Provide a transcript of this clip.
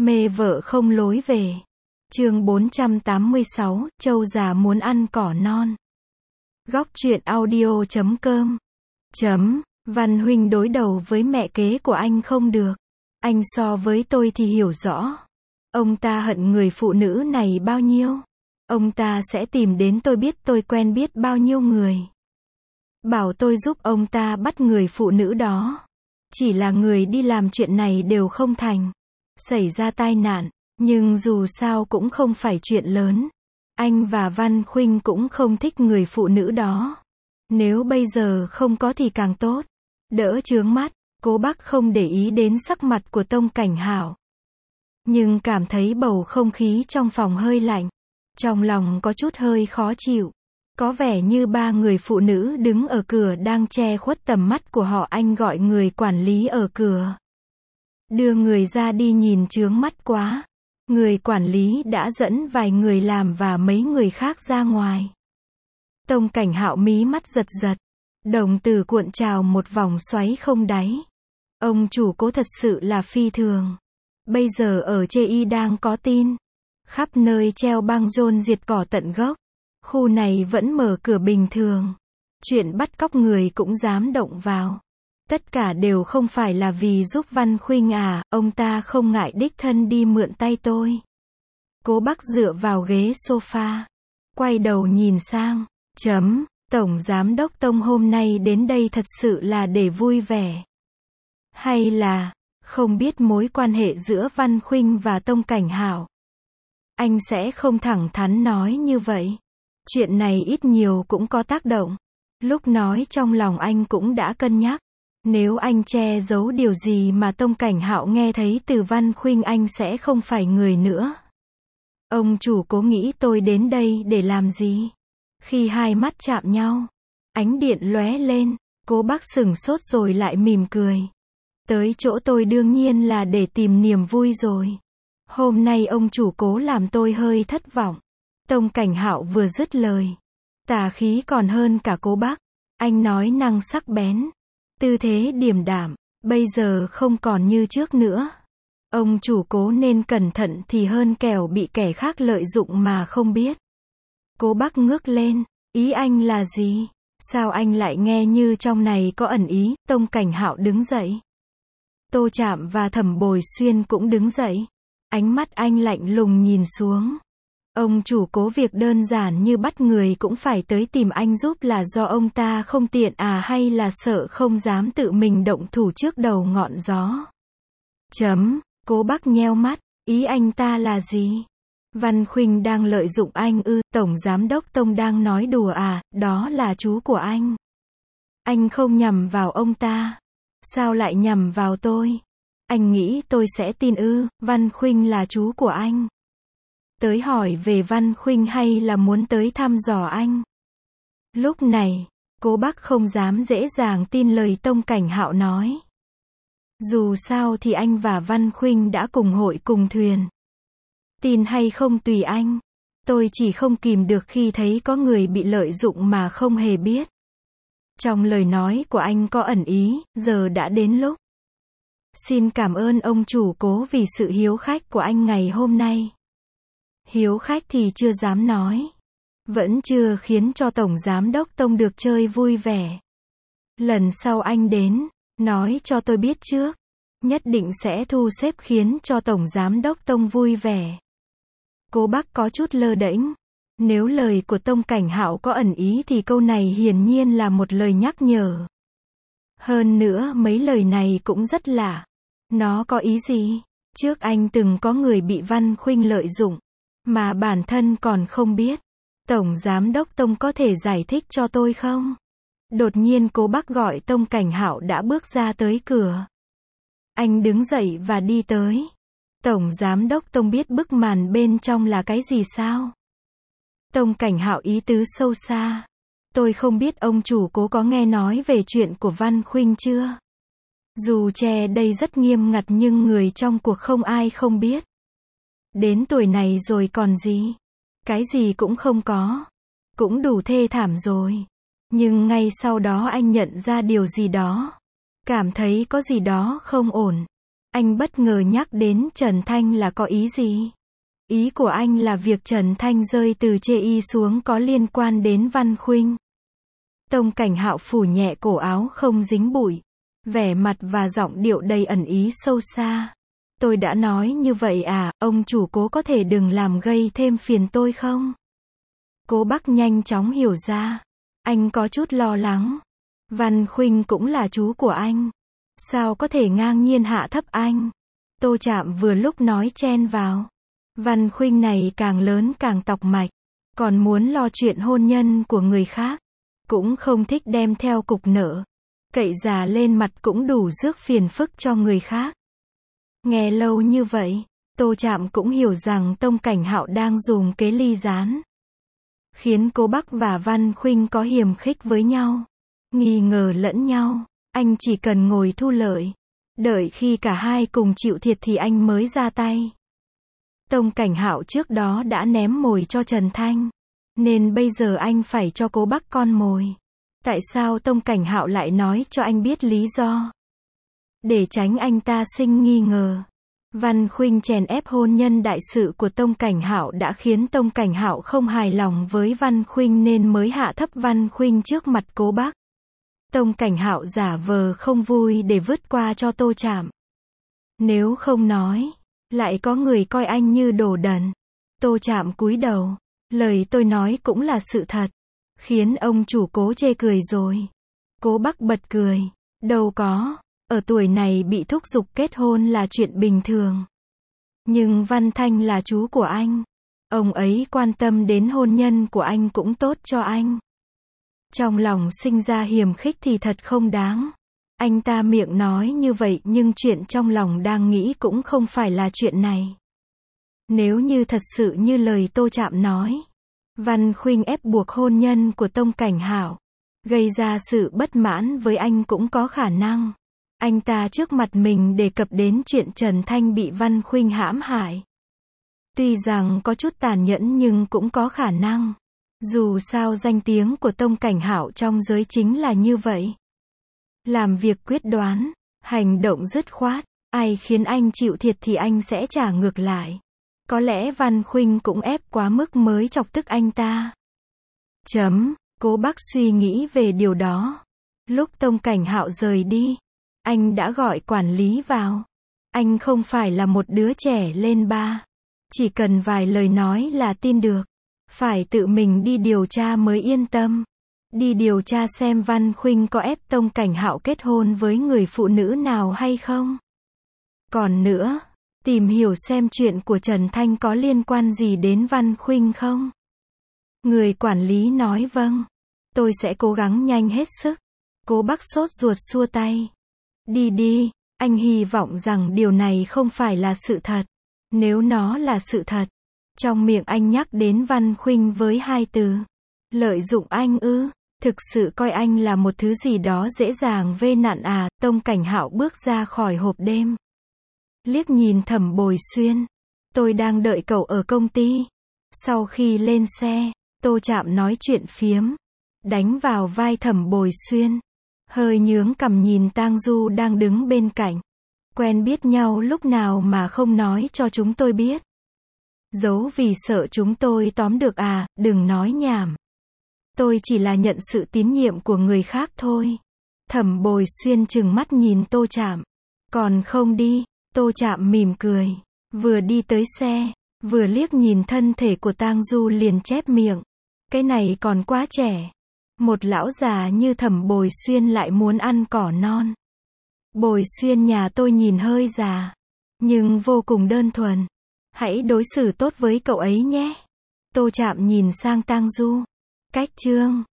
Mê vợ không lối về. Chương 486, Trâu già muốn ăn cỏ non. Góc truyện audio.com. Văn Huynh đối đầu với mẹ kế của anh không được. Anh so với tôi thì hiểu rõ. Ông ta hận người phụ nữ này bao nhiêu. Ông ta sẽ tìm đến tôi biết tôi quen biết bao nhiêu người. Bảo tôi giúp ông ta bắt người phụ nữ đó. Chỉ là người đi làm chuyện này đều không thành. Xảy ra tai nạn, nhưng dù sao cũng không phải chuyện lớn. Anh và Văn Khuynh cũng không thích người phụ nữ đó. Nếu bây giờ không có thì càng tốt. Đỡ chướng mắt, Cố Bác không để ý đến sắc mặt của Tông Cảnh Hảo. Nhưng cảm thấy bầu không khí trong phòng hơi lạnh. Trong lòng có chút hơi khó chịu. Có vẻ như ba người phụ nữ đứng ở cửa đang che khuất tầm mắt của họ. Anh gọi người quản lý ở cửa. Đưa người ra đi, nhìn chướng mắt quá. Người quản lý đã dẫn vài người làm và mấy người khác ra ngoài. Tông Cảnh Hạo mí mắt giật giật. Đồng tử cuộn trào một vòng xoáy không đáy. Ông chủ Cố thật sự là phi thường. Bây giờ ở Chê Y đang có tin. Khắp nơi treo băng rôn diệt cỏ tận gốc. Khu này vẫn mở cửa bình thường. Chuyện bắt cóc người cũng dám động vào. Tất cả đều không phải là vì giúp Văn Khuynh à, ông ta không ngại đích thân đi mượn tay tôi. Cố Bác dựa vào ghế sofa. Quay đầu nhìn sang. Tổng giám đốc Tông hôm nay đến đây thật sự là để vui vẻ. Hay là, không biết mối quan hệ giữa Văn Khuynh và Tông Cảnh Hảo. Anh sẽ không thẳng thắn nói như vậy. Chuyện này ít nhiều cũng có tác động. Lúc nói trong lòng anh cũng đã cân nhắc. Nếu anh che giấu điều gì mà Tông Cảnh Hạo nghe thấy từ Văn Khuynh, anh sẽ không phải người nữa. Ông chủ Cố nghĩ tôi đến đây để làm gì? Khi hai mắt chạm nhau, ánh điện lóe lên, Cố Bác sửng sốt rồi lại mỉm cười. Tới chỗ tôi đương nhiên là để tìm niềm vui rồi. Hôm nay ông chủ Cố làm tôi hơi thất vọng. Tông Cảnh Hạo vừa dứt lời, tà khí còn hơn cả Cố Bác. Anh nói năng sắc bén, tư thế điềm đạm, bây giờ không còn như trước nữa. Ông chủ Cố nên cẩn thận thì hơn, kẻo bị kẻ khác lợi dụng mà không biết. Cố Bác ngước lên, ý anh là gì? Sao anh lại nghe như trong này có ẩn ý? Tông Cảnh Hạo đứng dậy. Tô Trạm và Thẩm Bồi Xuyên cũng đứng dậy. Ánh mắt anh lạnh lùng nhìn xuống. Ông chủ Cố việc đơn giản như bắt người cũng phải tới tìm anh giúp là do ông ta không tiện à, hay là sợ không dám tự mình động thủ trước đầu ngọn gió? Cố Bác nheo mắt, ý anh ta là gì? Văn Khuynh đang lợi dụng anh ư? Tổng giám đốc Tông đang nói đùa à? Đó là chú của anh. Anh không nhằm vào ông ta. Sao lại nhằm vào tôi? Anh nghĩ tôi sẽ tin ư? Văn Khuynh là chú của anh. Tới hỏi về Văn Khuynh hay là muốn tới thăm dò anh? Lúc này, Cố Bác không dám dễ dàng tin lời Tông Cảnh Hạo nói. Dù sao thì anh và Văn Khuynh đã cùng hội cùng thuyền. Tin hay không tùy anh. Tôi chỉ không kìm được khi thấy có người bị lợi dụng mà không hề biết. Trong lời nói của anh có ẩn ý, giờ đã đến lúc. Xin cảm ơn ông chủ Cố vì sự hiếu khách của anh ngày hôm nay. Hiếu khách thì chưa dám nói. Vẫn chưa khiến cho Tổng Giám đốc Tông được chơi vui vẻ. Lần sau anh đến, nói cho tôi biết trước. Nhất định sẽ thu xếp khiến cho Tổng Giám đốc Tông vui vẻ. Cố Bác có chút lơ đễnh. Nếu lời của Tông Cảnh Hạo có ẩn ý thì câu này hiển nhiên là một lời nhắc nhở. Hơn nữa mấy lời này cũng rất lạ. Nó có ý gì? Trước anh từng có người bị Văn Khuynh lợi dụng, mà bản thân còn không biết. Tổng Giám đốc Tông có thể giải thích cho tôi không? Đột nhiên Cố Bác gọi Tông Cảnh Hạo đã bước ra tới cửa. Anh đứng dậy và đi tới. Tổng Giám đốc Tông biết bức màn bên trong là cái gì sao? Tông Cảnh Hạo ý tứ sâu xa. Tôi không biết ông chủ Cố có nghe nói về chuyện của Văn Khuynh chưa? Dù che đây rất nghiêm ngặt nhưng người trong cuộc không ai không biết. Đến tuổi này rồi còn gì? Cái gì cũng không có. Cũng đủ thê thảm rồi. Nhưng ngay sau đó anh nhận ra điều gì đó. Cảm thấy có gì đó không ổn. Anh bất ngờ nhắc đến Trần Thanh là có ý gì? Ý của anh là việc Trần Thanh rơi từ chê y xuống có liên quan đến Văn Khuynh. Tông Cảnh Hạo phủ nhẹ cổ áo không dính bụi, vẻ mặt và giọng điệu đầy ẩn ý sâu xa. Tôi đã nói như vậy à, ông chủ Cố có thể đừng làm gây thêm phiền tôi không? Cố Bắc nhanh chóng hiểu ra. Anh có chút lo lắng. Văn Khuynh cũng là chú của anh. Sao có thể ngang nhiên hạ thấp anh? Tô Trạm vừa lúc nói chen vào. Văn Khuynh này càng lớn càng tọc mạch. Còn muốn lo chuyện hôn nhân của người khác. Cũng không thích đem theo cục nợ. Cậy già lên mặt cũng đủ rước phiền phức cho người khác. Nghe lâu như vậy, Tô Trạm cũng hiểu rằng Tông Cảnh Hạo đang dùng kế ly gián. Khiến Cố Bắc và Văn Khuynh có hiềm khích với nhau. Nghi ngờ lẫn nhau. Anh chỉ cần ngồi thu lợi. Đợi khi cả hai cùng chịu thiệt thì anh mới ra tay. Tông Cảnh Hạo trước đó đã ném mồi cho Trần Thanh. Nên bây giờ anh phải cho Cố Bắc con mồi. Tại sao Tông Cảnh Hạo lại nói cho anh biết lý do? Để tránh anh ta sinh nghi ngờ. Văn Khuynh chèn ép hôn nhân đại sự của Tông Cảnh Hạo đã khiến Tông Cảnh Hạo không hài lòng với Văn Khuynh nên mới hạ thấp Văn Khuynh trước mặt Cố Bắc. Tông Cảnh Hạo giả vờ không vui để vứt qua cho Tô Trạm. Nếu không nói, lại có người coi anh như đồ đần. Tô Trạm cúi đầu. Lời tôi nói cũng là sự thật. Khiến ông chủ Cố chê cười rồi. Cố Bắc bật cười. Đâu có. Ở tuổi này bị thúc giục kết hôn là chuyện bình thường. Nhưng Văn Thanh là chú của anh. Ông ấy quan tâm đến hôn nhân của anh cũng tốt cho anh. Trong lòng sinh ra hiềm khích thì thật không đáng. Anh ta miệng nói như vậy nhưng chuyện trong lòng đang nghĩ cũng không phải là chuyện này. Nếu như thật sự như lời Tô Trạm nói, Văn Khuynh ép buộc hôn nhân của Tông Cảnh Hạo, gây ra sự bất mãn với anh cũng có khả năng. Anh ta trước mặt mình đề cập đến chuyện Trần Thanh bị Văn Khuynh hãm hại. Tuy rằng có chút tàn nhẫn nhưng cũng có khả năng. Dù sao danh tiếng của Tông Cảnh Hạo trong giới chính là như vậy. Làm việc quyết đoán, hành động dứt khoát, ai khiến anh chịu thiệt thì anh sẽ trả ngược lại. Có lẽ Văn Khuynh cũng ép quá mức mới chọc tức anh ta. Cố Bắc suy nghĩ về điều đó. Lúc Tông Cảnh Hạo rời đi, anh đã gọi quản lý vào. Anh không phải là một đứa trẻ lên ba. Chỉ cần vài lời nói là tin được. Phải tự mình đi điều tra mới yên tâm. Đi điều tra xem Văn Khuynh có ép Tông Cảnh Hạo kết hôn với người phụ nữ nào hay không. Còn nữa, tìm hiểu xem chuyện của Trần Thanh có liên quan gì đến Văn Khuynh không. Người quản lý nói vâng. Tôi sẽ cố gắng nhanh hết sức. Cố Bắc sốt ruột xua tay. Đi đi, anh hy vọng rằng điều này không phải là sự thật. Nếu nó là sự thật, trong miệng anh nhắc đến Văn Khuynh với hai từ. Lợi dụng anh ư, thực sự coi anh là một thứ gì đó dễ dàng vê nạn à. Tông Cảnh Hạo bước ra khỏi hộp đêm. Liếc nhìn Thẩm Bồi Xuyên. Tôi đang đợi cậu ở công ty. Sau khi lên xe, Tô Trạm nói chuyện phiếm. Đánh vào vai Thẩm Bồi Xuyên. Hơi nhướng cằm nhìn Tang Du đang đứng bên cạnh. Quen biết nhau lúc nào mà không nói cho chúng tôi biết. Giấu vì sợ chúng tôi tóm được à, đừng nói nhảm. Tôi chỉ là nhận sự tín nhiệm của người khác thôi. Thẩm Bồi Xuyên trừng mắt nhìn Tô Trạm. Còn không đi. Tô Trạm mỉm cười. Vừa đi tới xe, vừa liếc nhìn thân thể của Tang Du liền chép miệng. Cái này còn quá trẻ. Một lão già như Thẩm Bồi Xuyên lại muốn ăn cỏ non. Bồi Xuyên nhà tôi nhìn hơi già, nhưng vô cùng đơn thuần. Hãy đối xử tốt với cậu ấy nhé. Tô Trạm nhìn sang Tang Du. Cách chương